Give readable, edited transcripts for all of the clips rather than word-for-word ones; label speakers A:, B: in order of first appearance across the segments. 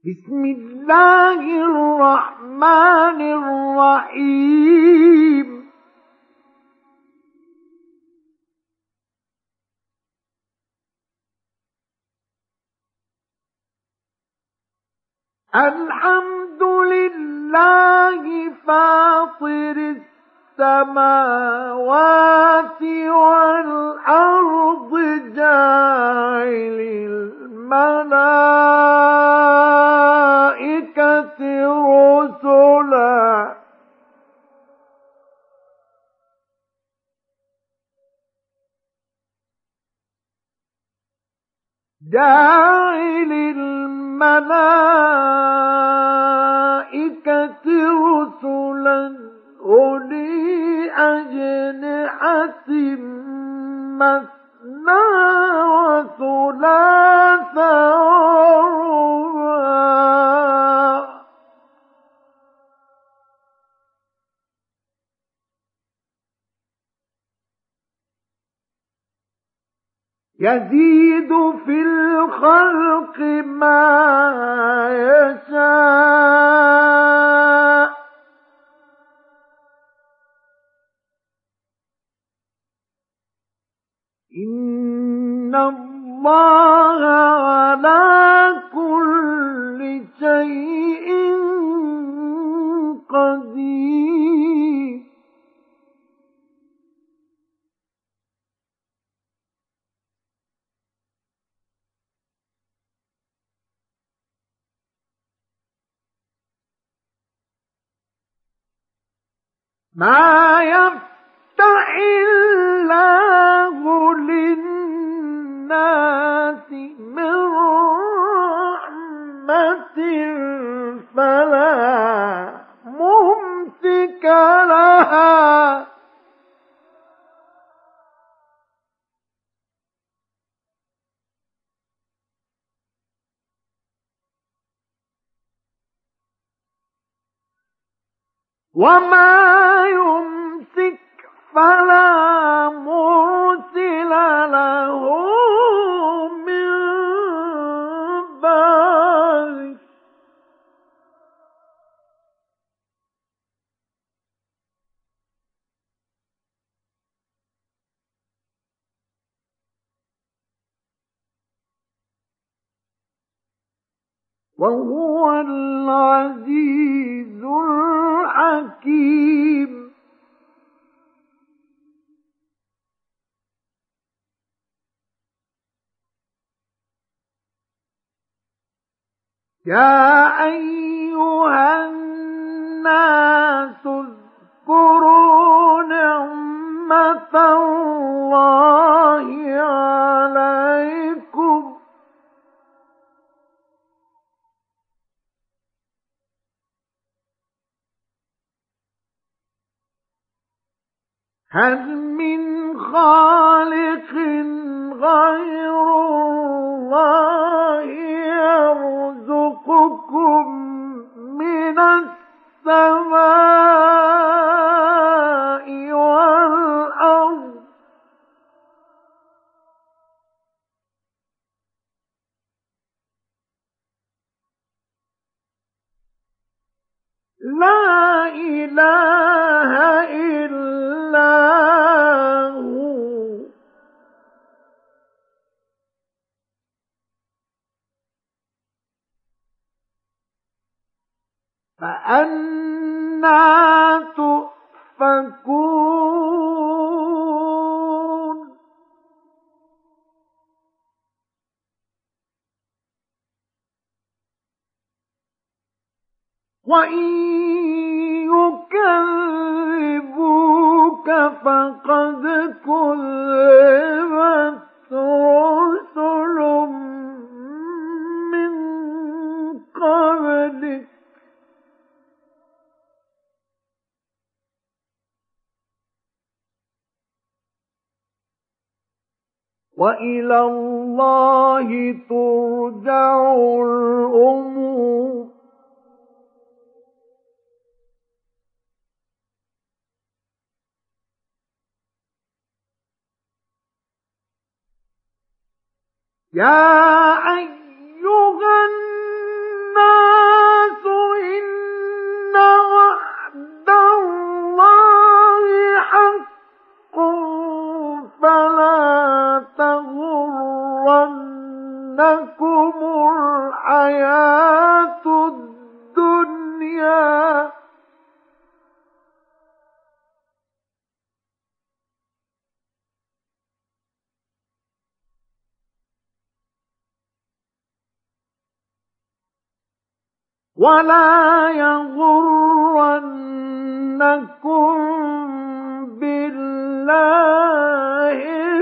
A: بسم الله الرحمن الرحيم الحمد لله فاطر السماوات والأرض جاعل الملائكة رسلا جاعل الملائكة رسلا أولي أجنحة مثنى وثلاث ورباع يزيد في الخلق ما يشاء إن الله على كل شيء قدير ما يفتح الله للناس من رحمة فلا ممسك لها وما يمسك فلا مرسل له من بعده وهو العزيز الحكيم يا أيها الناس اذكروا نعمة الله عليكم هل من خالق غير الله يرزقكم من السماء والأرض لا إله إلا هو فأنى تؤفكون وإن يكذبوك فقد كذبت رسل من قبلك وإلى الله ترجع الأمور يا أيها الناس الحياة الدنيا ولا يغرنكم بالله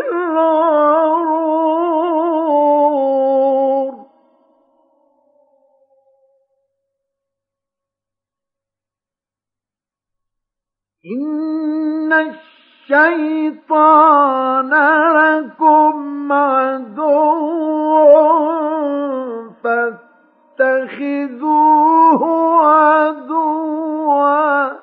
A: الغرور إن الشيطان لكم عدو فاتخذوه عدوا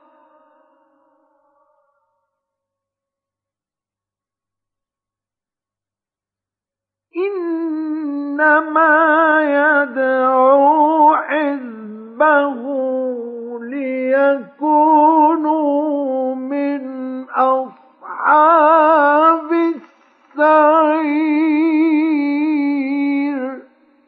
A: إنما يدعو حزبه ليكونوا من أصحاب السعير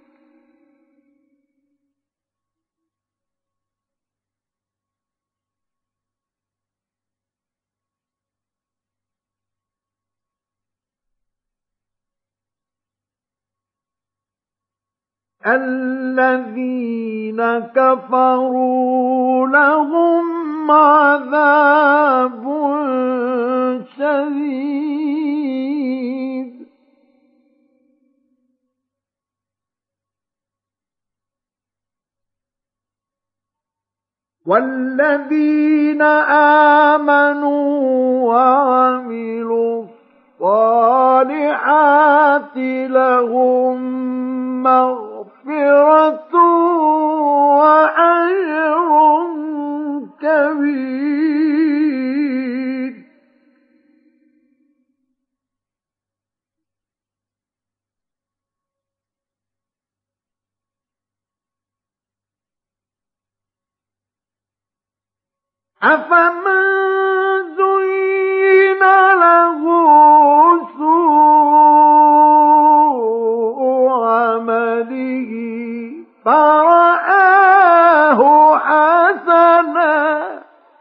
A: الذين كفروا لهم عذاب شديد والذين آمنوا وعملوا الصالحات لهم مغفرة وأجر كبير أفمن زين له سوء عمله فرآه حسنا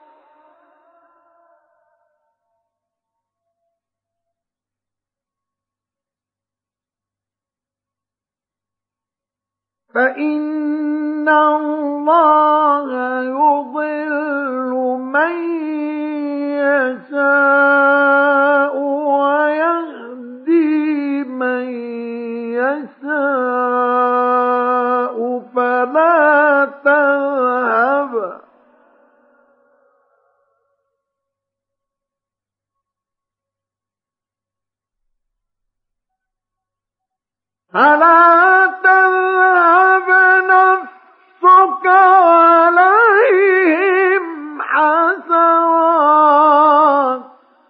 A: فإن الله يضل من يشاء ويهدي من يشاء فلا تذهب نفسك عليهم حسرات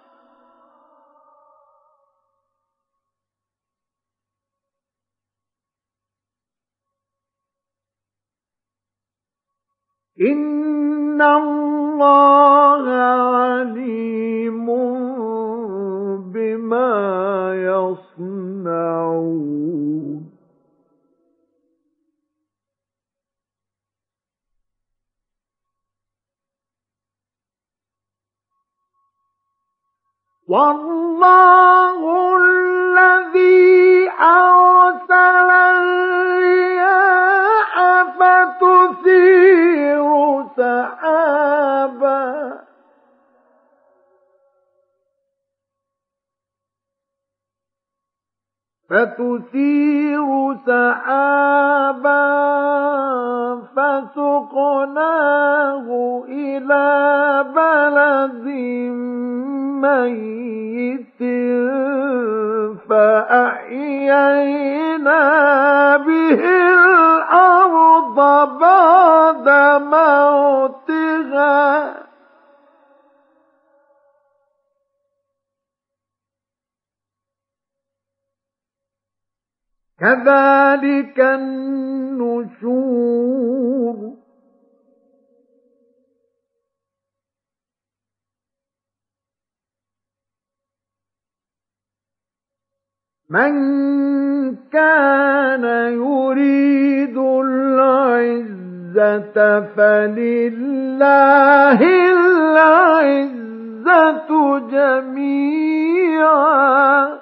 A: إن الله عليم بما يصنعون والله الذي أرسل الرياح فتثير سحابا فسقناه إلى بلد ميت فأحيينا به الأرض بعد موتها كذلك النشور من كان كان يريد العزة فلله العزة جميعا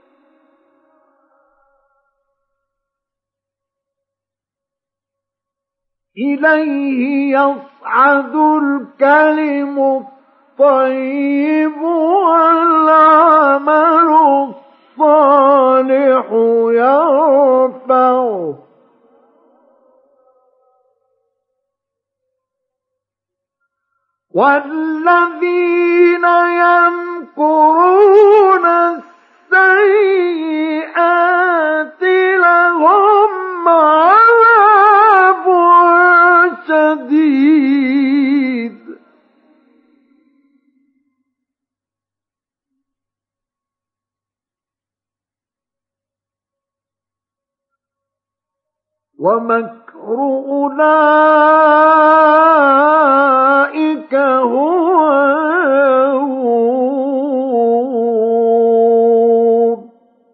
A: إليه يصعد الكلم الطيب والعمل الصالح يرفعه والذين يمكرون السيئات لهم عذاب شديد ومكر أولئك هو يبور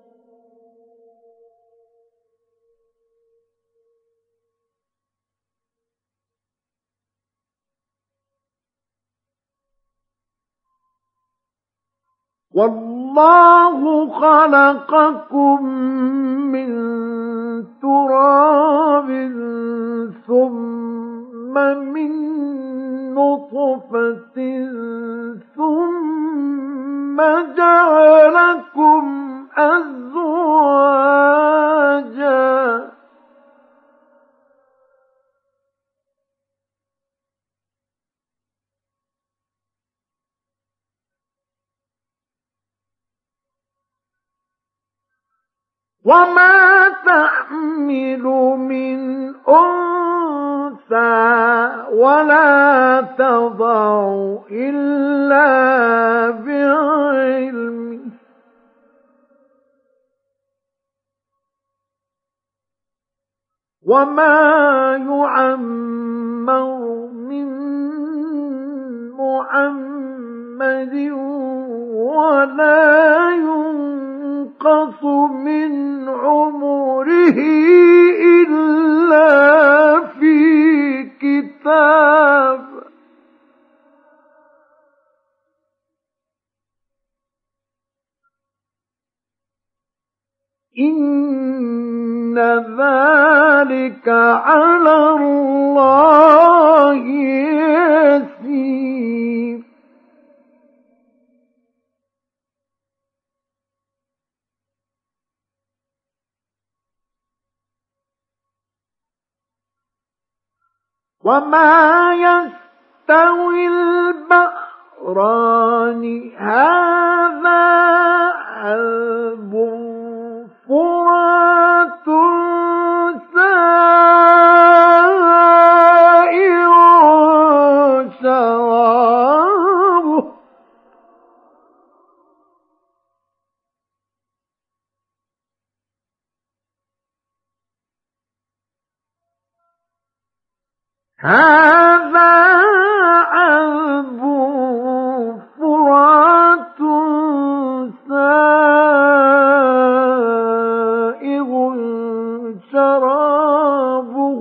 A: والله خلقكم من تراب ثم من نطفة ثم جعلكم أزواجا وما تحمل من أنثى ولا تضع إلا بعلمه وما يعمر من محمد ولا ينقص من عمره إلا في كتاب إن ذلك على الله يسير وما يستوي البحران هذا عذب فرات سائر شرابه هذا عذب فرات سائغ شرابه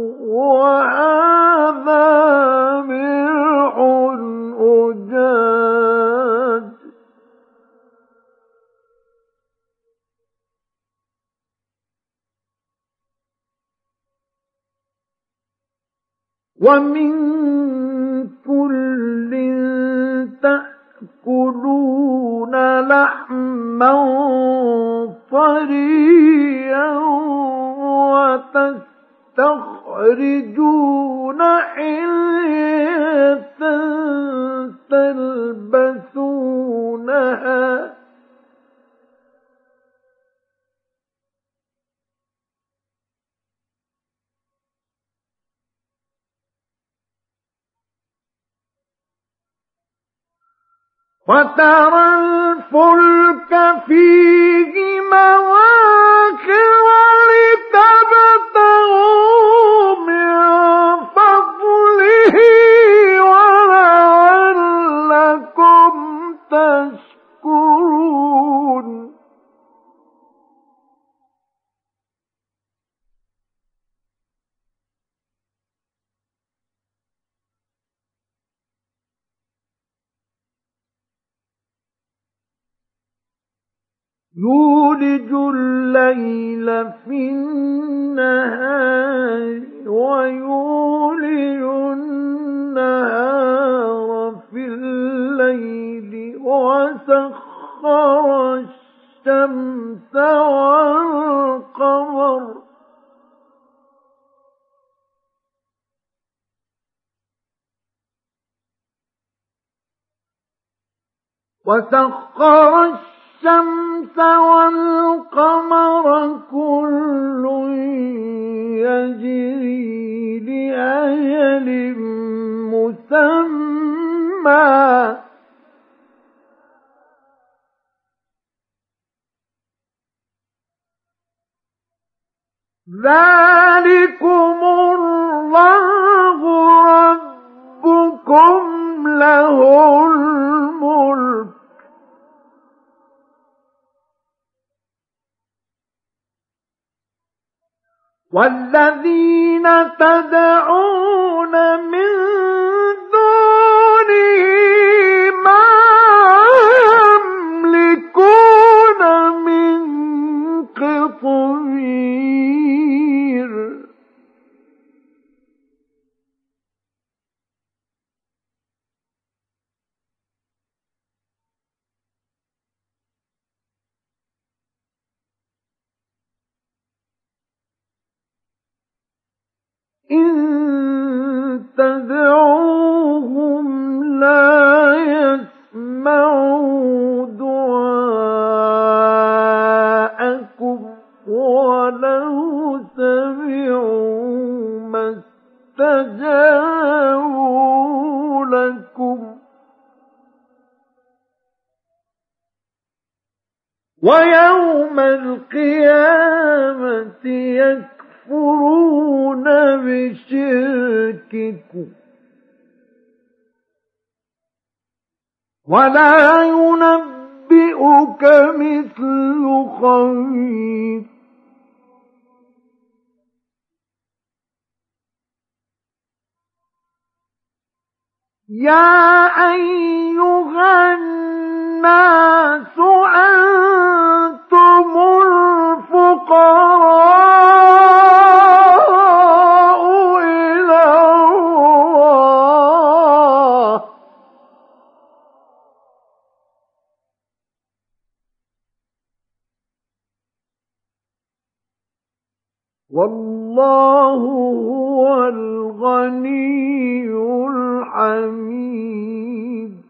A: وهذا ملح أجاج ومن كل تأكلون لحما طريا وتستخرجون حلية تلبسونها وترى الفلك فيه مواخر لتبتغوا من فضله ولعلكم تشكرون يولج الليل في النهار ويولج النهار في الليل وسخر الشمس والقمر كل يجري لأجل مسمى ذلكم الله ربكم له الملك والذين تدعون من دونه ما يملكون من قطمير إن تدعوهم لا يسمعوا دعاءكم ولو سمعوا ما استجابوا لكم ويوم القيامة يكفرون بشرككم ولا ينبئك مثل خبير يا أيها الناس أنتم الفقراء إلى الله والله هو الغني الحميد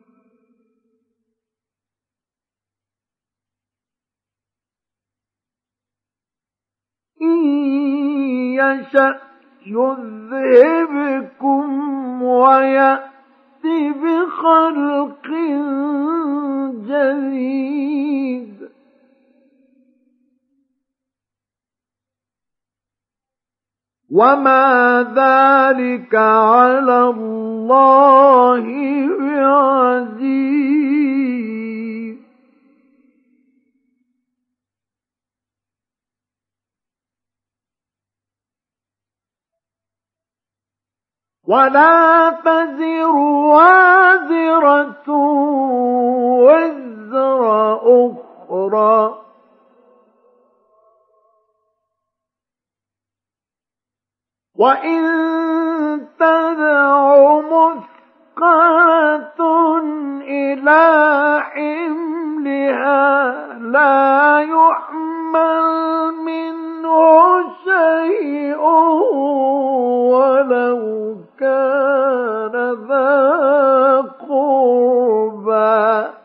A: إن يشأ يذهبكم ويأت بخلق جديد وما ذلك على الله بعزيز ولا تزر وازرة وزر أخرى وإن تدع مثقلة إلى حملها لا يحمل منه شيء ولو كان ذا قربى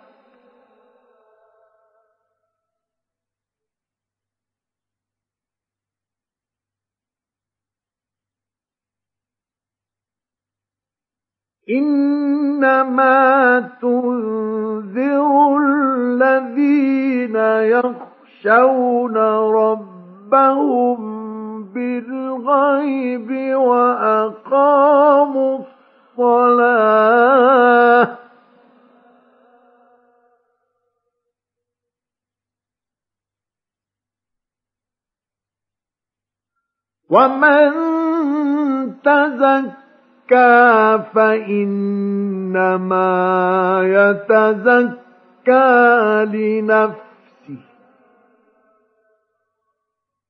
A: إنما تنذر الذين يخشون ربهم بالغيب وأقاموا الصلاة ومن تزكى فإنما يتزكى لنفسه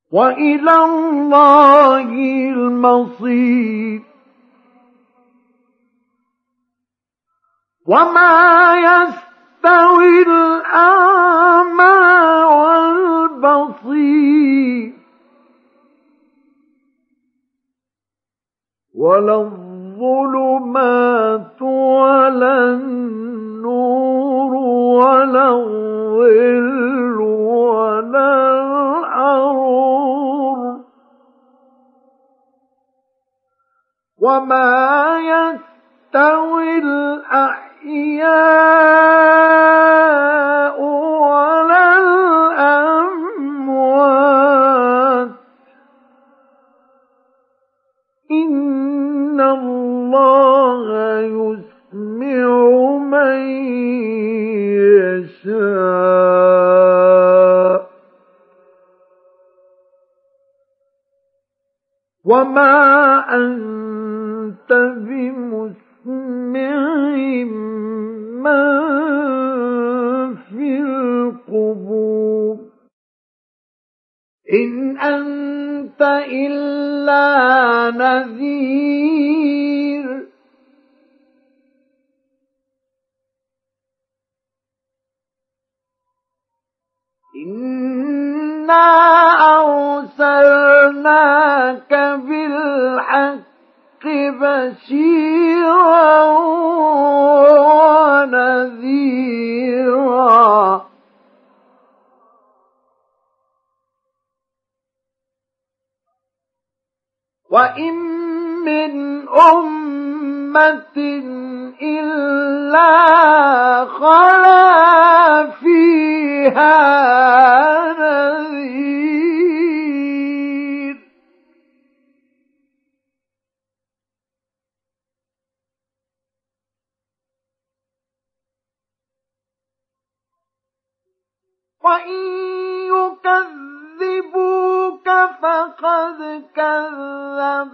A: وإلى الله المصير. وما يستوي الأعمى والبصير ولا الظلمات ولا النور ولا الظل ولا الحرور وما يستوي الأحياء ولا الأموات إن الله يسمع من يشاء وما أنت بمسمع من في القبور إن أنت إلا نذير إنا أرسلناك بالحق بشيرا ونذيرا وإن من أمة إلا خلا فيها نذير وإن يكذبوك فقد كذب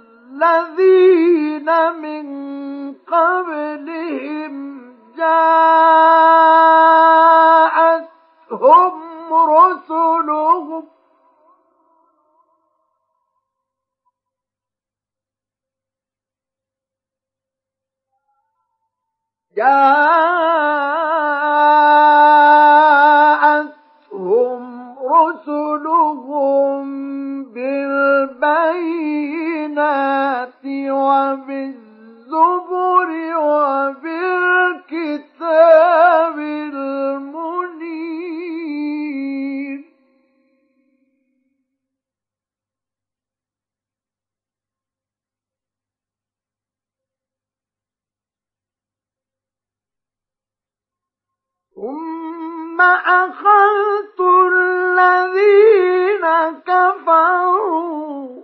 A: الذين من قبلهم جاءتهم رسلهم بالبينات وبالزبر وبالكتاب المنير ثم أخذت الذين كفروا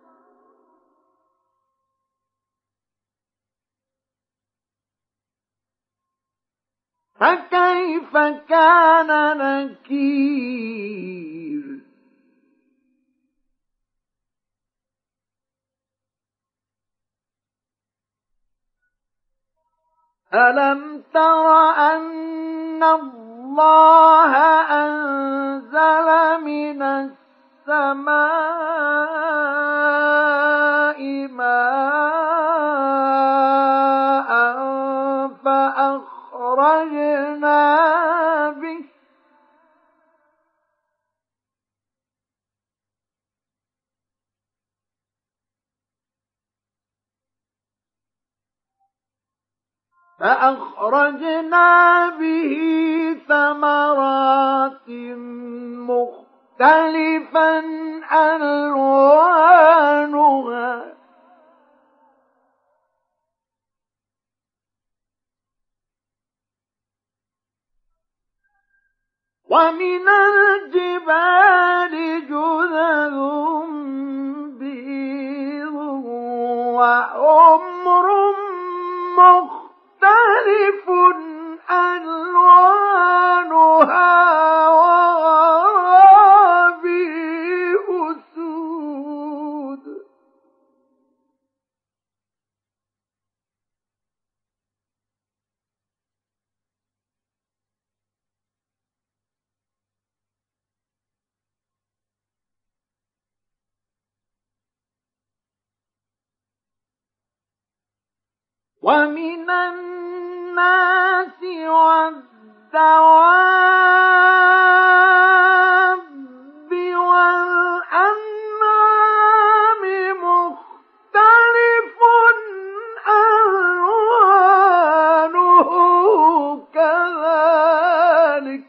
A: فكيف كان نكير ألم تر أن الله أنزل من السماء ماء فأخرجنا به ثمرات مختلفا ألوانها ومن الجبال جذذ بيض وحمر مختلف ألوانها وغرابيب سود ومن الناس والدواب والأنعام مختلف ألوانه كذلك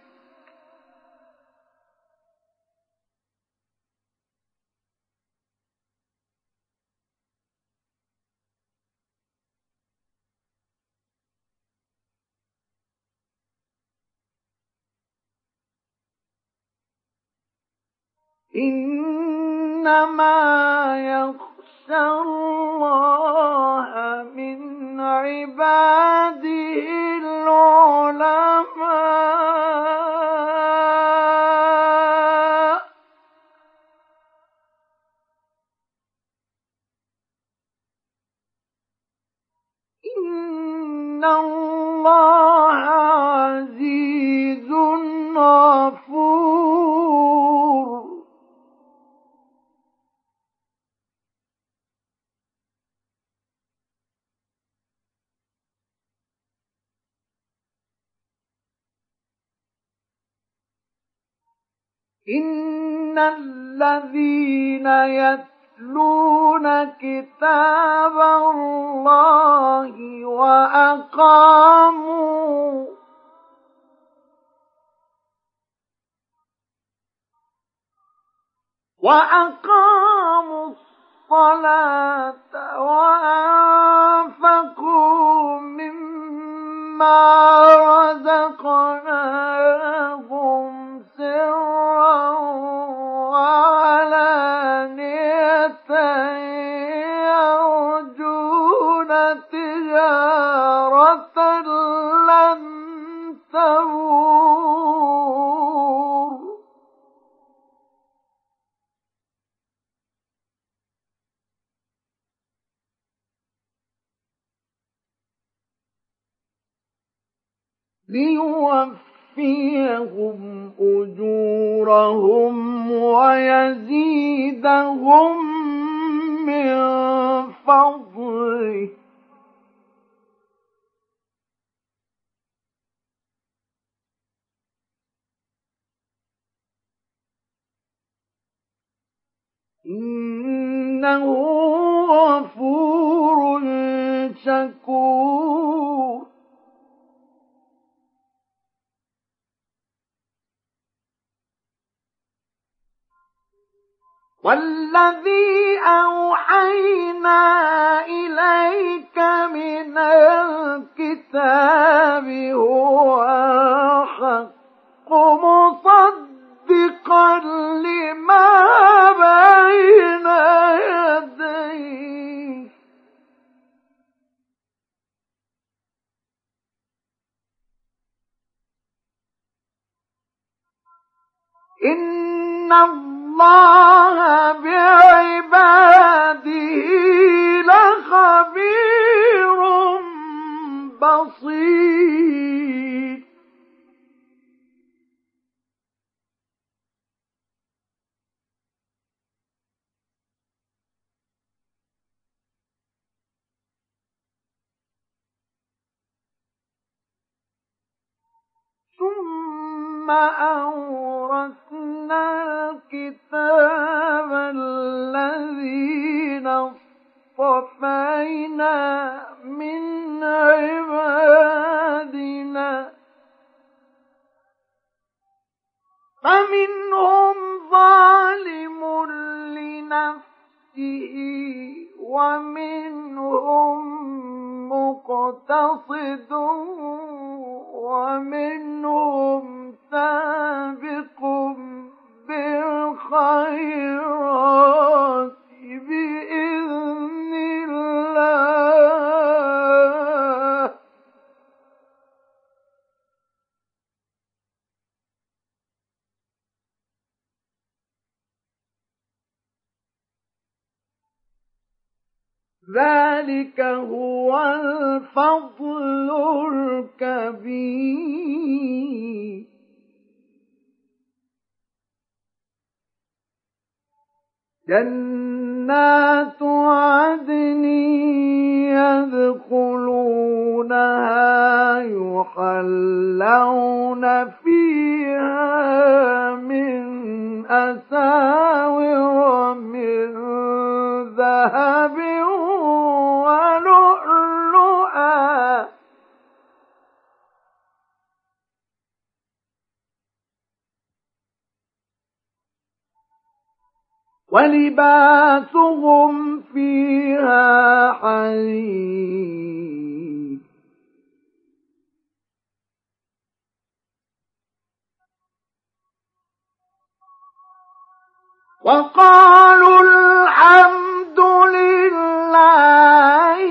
A: إنما يخشى الله من عباده العلماء إن الله عزيز غفور إن الذين يتلون كتاب الله وأقاموا الصلاة وأنفقوا مما رزقناهم سرا وعلانية يرجون تجارة لن تبور ليوفيهم أجورهم ويزيدهم من فضله إنه غفور شكور والذي أوحينا إليك من الكتاب هو الحق مصدقا لما بين يديه إن الله بعباده لخبير بصير ثم أورثنا الكتاب الذين اصطفينا من عبادنا فمنهم ظالم لنفسه ومنهم مقتصد ومنهم سابق بالخيرات بإذن الله ذلك هو الفضل الكبير جنات عدن يدخلونها يحلون فيها من أساور من ذهب ولؤلؤا ولباسهم فيها حرير وقالوا الحمد لله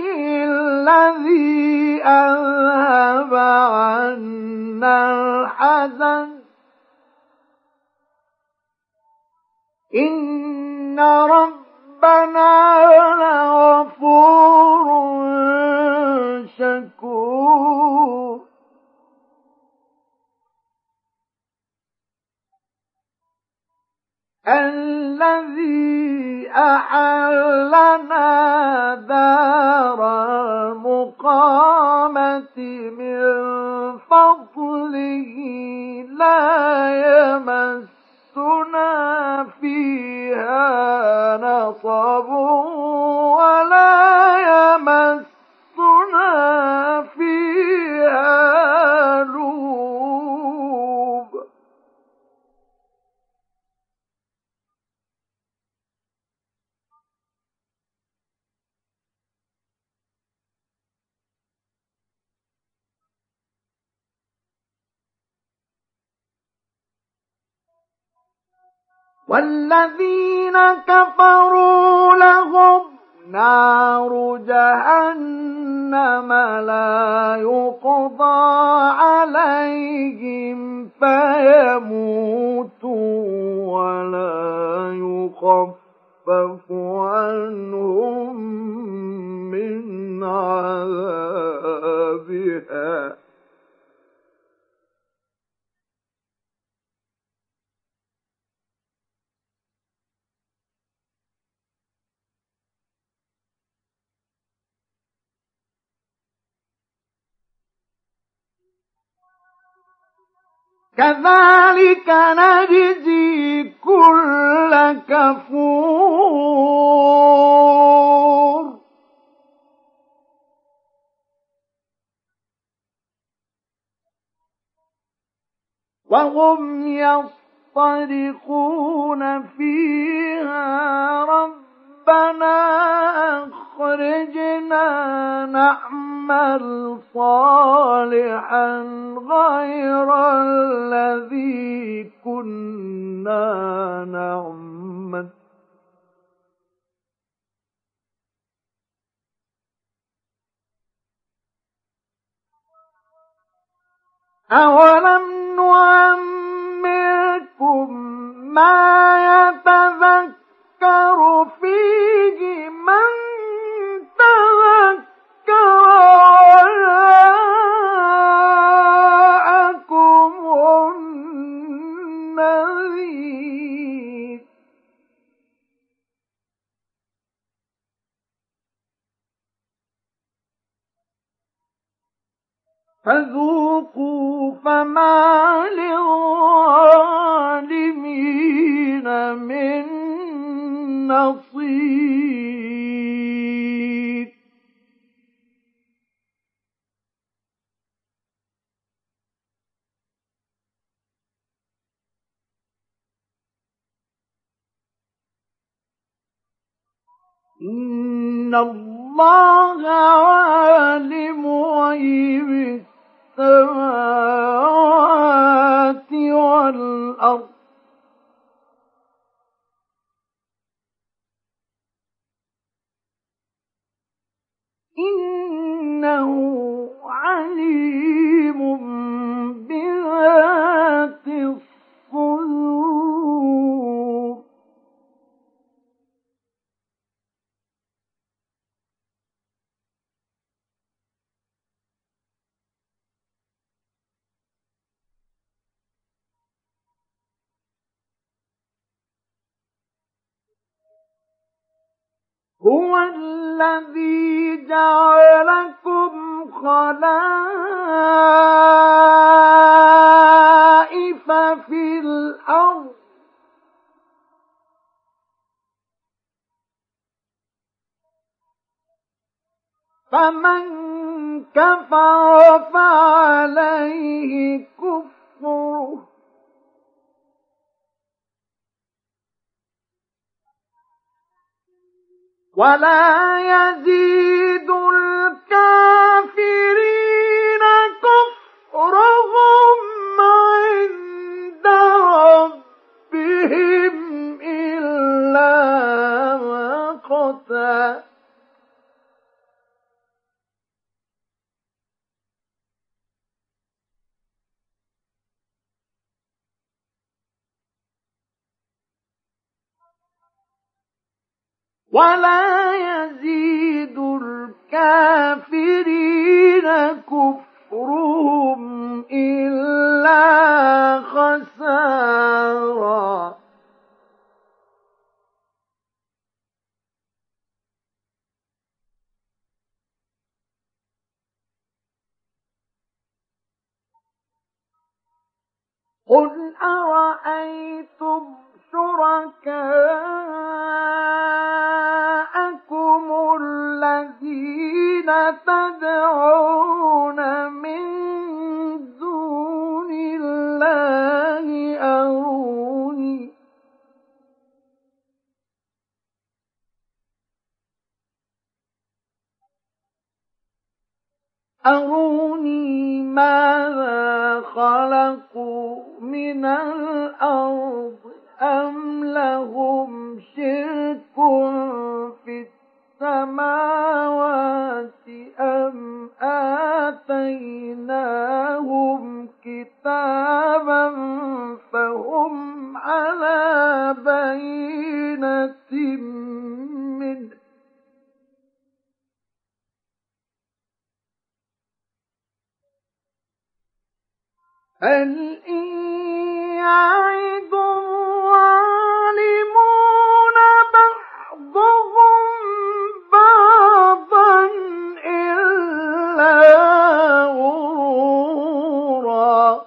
A: الذي أذهب عنا الحزن إن ربنا لغفور شكور الذي أحلنا دار المقامة من فضله لا يمسنا فيها نصب ولا يمسنا فيها لوب والذين كفروا لهم نار جهنم لا يقضى عليهم فيموتوا ولا يخفف عنهم من عذابها كذلك نجزي كل كفور وهم يصطرخون فيها ربنا أخرجنا نعمل صالحا غير الذي كنا نعمل أولم نعمركم ما يتذكر فيه من تذكر وجاءكم النذير فذوقوا فما للظالمين من نصير إن الله عالم غيب السماوات والأرض إنه عليم بذات الصدور هو الذي جعلكم خلائف في الأرض فمن كفر فعليه كفره ولا يزيد الكافرين كفرهم عند ربهم إلا مقتا ولا يزيد الكافرين كفرهم إلا خسارا قل أرأيتم شركاءكم الذين تدعون من دون الله أروني ماذا خلقوا من الأرض أم لهم شرك في السماوات أم آتيناهم كتابا فهم على بينة منه هل إن يعد الظالمون بعضهم بعضا إلا غرورا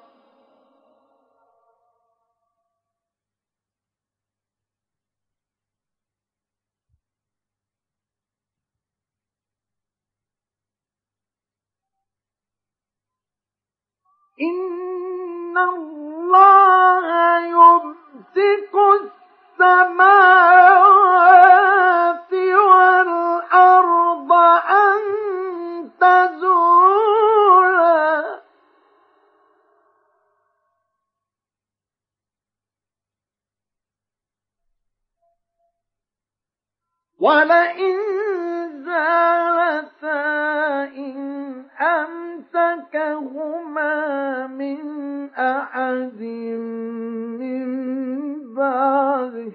A: إن الله يمسك السماوات والأرض أن تزولا ولئن زالتا إن أمسكهما من أحد من بعده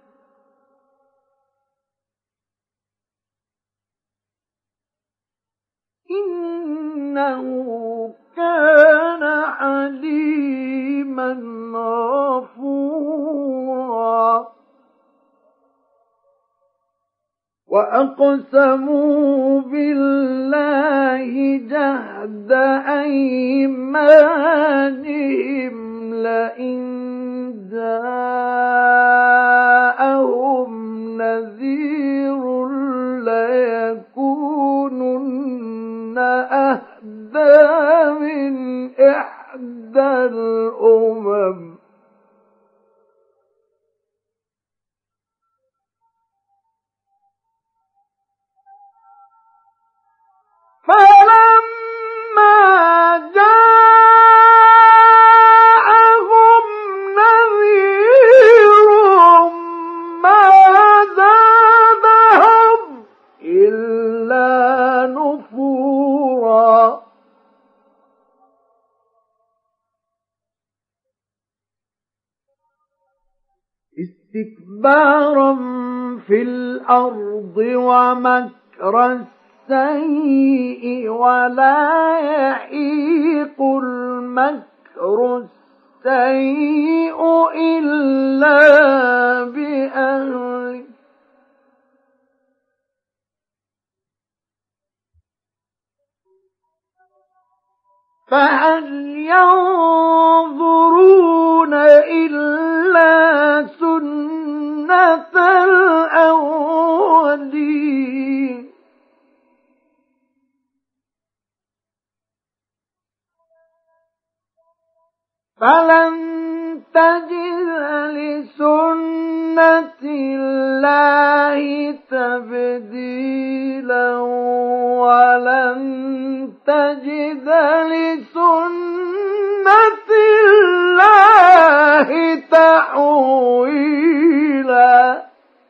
A: إنه كان حليما غفورا وأقسموا بالله جهد أيمانهم لئن جاءهم نذير ليكونن أهدى من إحدى الأمم فلما جاءهم نذير ما زادهم إلا نفورا استكبارا في الأرض ومكر السيء ولا يحيق المكر السيء إلا بأهله فهل ينظرون إلا سنة الأولين فلن تجد لسنة الله تبديلا ولن تجد لسنة الله تحويلا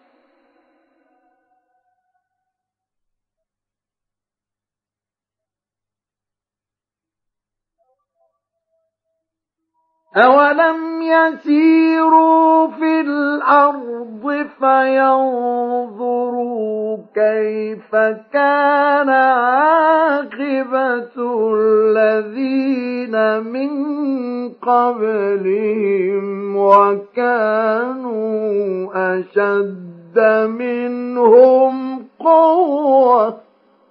A: أولم يسيروا في الأرض فينظروا كيف كان عاقبة الذين من قبلهم وكانوا أشد منهم قوة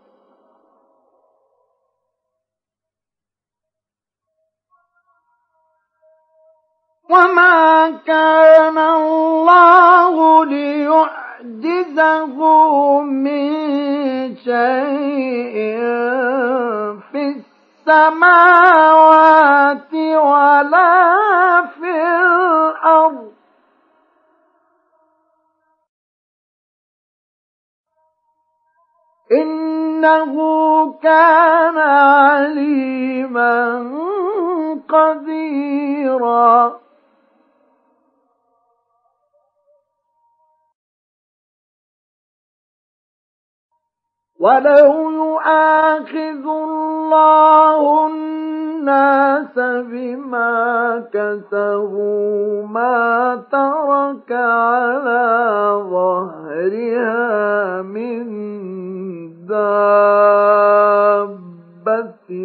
A: وما كان الله ليعجزه من شيء في السماوات ولا في الأرض إنه كان عليما قديرا ولو يؤاخذ الله الناس بما كسبوا ما ترك على ظهرها من دابة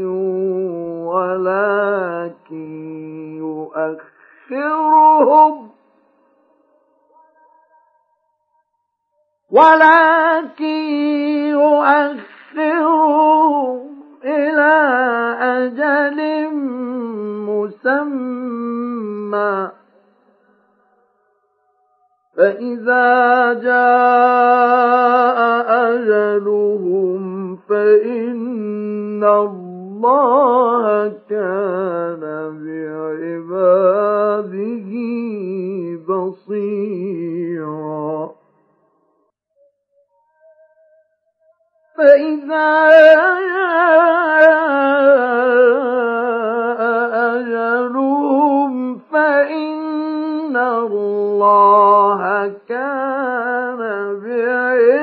A: ولكن يؤخرهم إلى أجل مسمى فإذا جاء أجلهم فإن الله كان بعباده بصيرا فإذا جاء أجلهم فإن الله كان بعباده